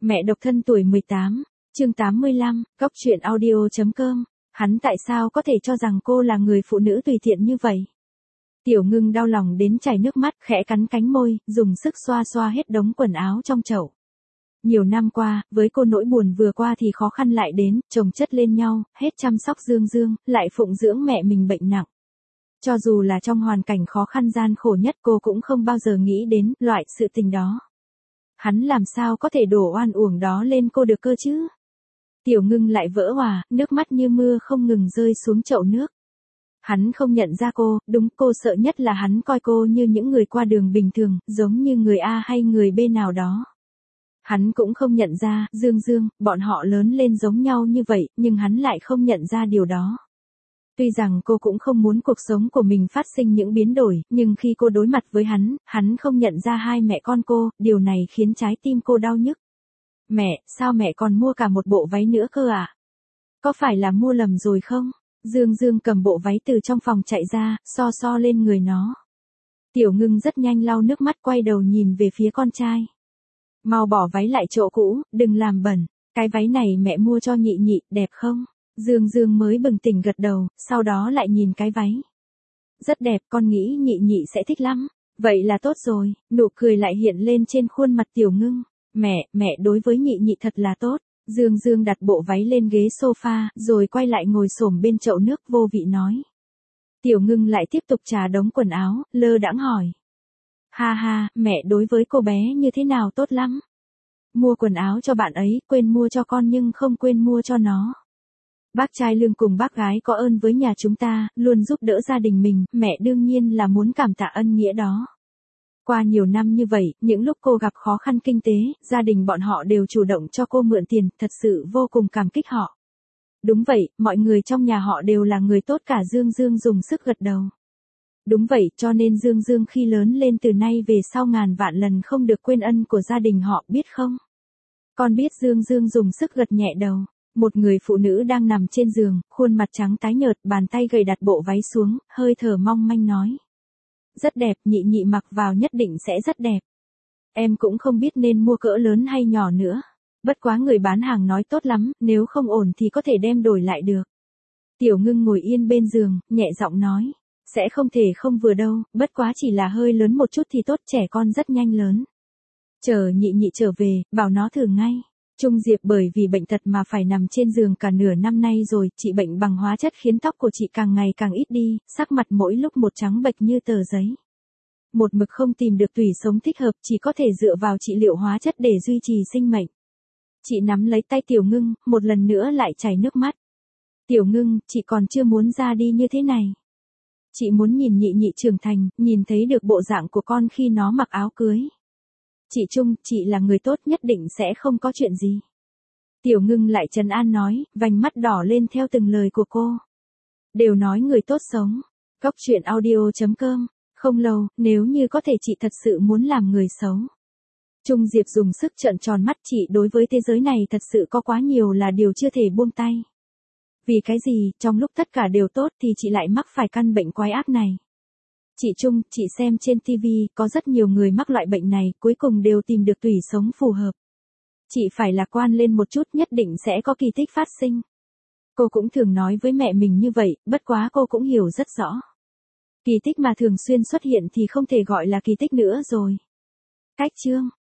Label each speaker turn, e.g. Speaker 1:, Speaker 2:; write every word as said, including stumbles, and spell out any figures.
Speaker 1: Mẹ độc thân tuổi mười tám, chương tám mươi lăm, Cóc truyện audio chấm com. Hắn tại sao có thể cho rằng cô là người phụ nữ tùy tiện như vậy? Tiểu Ngưng đau lòng đến chảy nước mắt, khẽ cắn cánh môi, dùng sức xoa xoa hết đống quần áo trong chậu. Nhiều năm qua, với cô nỗi buồn vừa qua thì khó khăn lại đến, chồng chất lên nhau, hết chăm sóc Dương Dương, lại phụng dưỡng mẹ mình bệnh nặng. Cho dù là trong hoàn cảnh khó khăn gian khổ nhất cô cũng không bao giờ nghĩ đến loại sự tình đó. Hắn làm sao có thể đổ oan uổng đó lên cô được cơ chứ? Tiểu Ngưng lại vỡ òa, nước mắt như mưa không ngừng rơi xuống chậu nước. Hắn không nhận ra cô, đúng, cô sợ nhất là hắn coi cô như những người qua đường bình thường, giống như người A hay người B nào đó. Hắn cũng không nhận ra, Dương Dương, bọn họ lớn lên giống nhau như vậy, nhưng hắn lại không nhận ra điều đó. Tuy rằng cô cũng không muốn cuộc sống của mình phát sinh những biến đổi, nhưng khi cô đối mặt với hắn, hắn không nhận ra hai mẹ con cô, điều này khiến trái tim cô đau nhức. Mẹ, sao mẹ còn mua cả một bộ váy nữa cơ à? Có phải là mua lầm rồi không? Dương Dương cầm bộ váy từ trong phòng chạy ra, so so lên người nó. Tiểu Ngưng rất nhanh lau nước mắt quay đầu nhìn về phía con trai. Mau bỏ váy lại chỗ cũ, đừng làm bẩn. Cái váy này mẹ mua cho Nhị Nhị, đẹp không? Dương Dương mới bừng tỉnh gật đầu, sau đó lại nhìn cái váy. Rất đẹp, con nghĩ Nhị Nhị sẽ thích lắm. Vậy là tốt rồi, nụ cười lại hiện lên trên khuôn mặt Tiểu Ngưng. Mẹ, mẹ đối với Nhị Nhị thật là tốt. Dương Dương đặt bộ váy lên ghế sofa, rồi quay lại ngồi xổm bên chậu nước vô vị nói. Tiểu Ngưng lại tiếp tục trà đống quần áo, lơ đãng hỏi. Ha ha, mẹ đối với cô bé như thế nào tốt lắm. Mua quần áo cho bạn ấy, quên mua cho con nhưng không quên mua cho nó. Bác trai Lương cùng bác gái có ơn với nhà chúng ta, luôn giúp đỡ gia đình mình, mẹ đương nhiên là muốn cảm tạ ân nghĩa đó. Qua nhiều năm như vậy, những lúc cô gặp khó khăn kinh tế, gia đình bọn họ đều chủ động cho cô mượn tiền, thật sự vô cùng cảm kích họ. Đúng vậy, mọi người trong nhà họ đều là người tốt cả. Dương Dương dùng sức gật đầu. Đúng vậy, cho nên Dương Dương khi lớn lên từ nay về sau ngàn vạn lần không được quên ân của gia đình họ, biết không? Con biết. Dương Dương dùng sức gật nhẹ đầu. Một người phụ nữ đang nằm trên giường, khuôn mặt trắng tái nhợt, bàn tay gầy đặt bộ váy xuống, hơi thở mong manh nói. Rất đẹp, Nhị Nhị mặc vào nhất định sẽ rất đẹp. Em cũng không biết nên mua cỡ lớn hay nhỏ nữa. Bất quá người bán hàng nói tốt lắm, nếu không ổn thì có thể đem đổi lại được. Tiểu Ngưng ngồi yên bên giường, nhẹ giọng nói. Sẽ không thể không vừa đâu, bất quá chỉ là hơi lớn một chút thì tốt, trẻ con rất nhanh lớn. Chờ Nhị Nhị trở về, bảo nó thử ngay. Trung Diệp bởi vì bệnh tật mà phải nằm trên giường cả nửa năm nay rồi, trị bệnh bằng hóa chất khiến tóc của chị càng ngày càng ít đi, sắc mặt mỗi lúc một trắng bệch như tờ giấy. Một mực không tìm được tủy sống thích hợp, chỉ có thể dựa vào trị liệu hóa chất để duy trì sinh mệnh. Chị nắm lấy tay Tiểu Ngưng, một lần nữa lại chảy nước mắt. Tiểu Ngưng, chị còn chưa muốn ra đi như thế này. Chị muốn nhìn Nhị Nhị trưởng thành, nhìn thấy được bộ dạng của con khi nó mặc áo cưới. Chị Trung, chị là người tốt, nhất định sẽ không có chuyện gì. Tiểu Ngưng lại trấn an nói, vành mắt đỏ lên theo từng lời của cô. Đều nói người tốt sống. Cóc truyện audio chấm com. Không lâu, nếu như có thể chị thật sự muốn làm người xấu. Trung Diệp dùng sức trợn tròn mắt, chị đối với thế giới này thật sự có quá nhiều là điều chưa thể buông tay. Vì cái gì, trong lúc tất cả đều tốt thì chị lại mắc phải căn bệnh quái ác này. Chị Trung, chị xem trên ti vi, có rất nhiều người mắc loại bệnh này, cuối cùng đều tìm được tủy sống phù hợp. Chị phải lạc quan lên một chút, nhất định sẽ có kỳ tích phát sinh. Cô cũng thường nói với mẹ mình như vậy, bất quá cô cũng hiểu rất rõ. Kỳ tích mà thường xuyên xuất hiện thì không thể gọi là kỳ tích nữa rồi. Cách chương.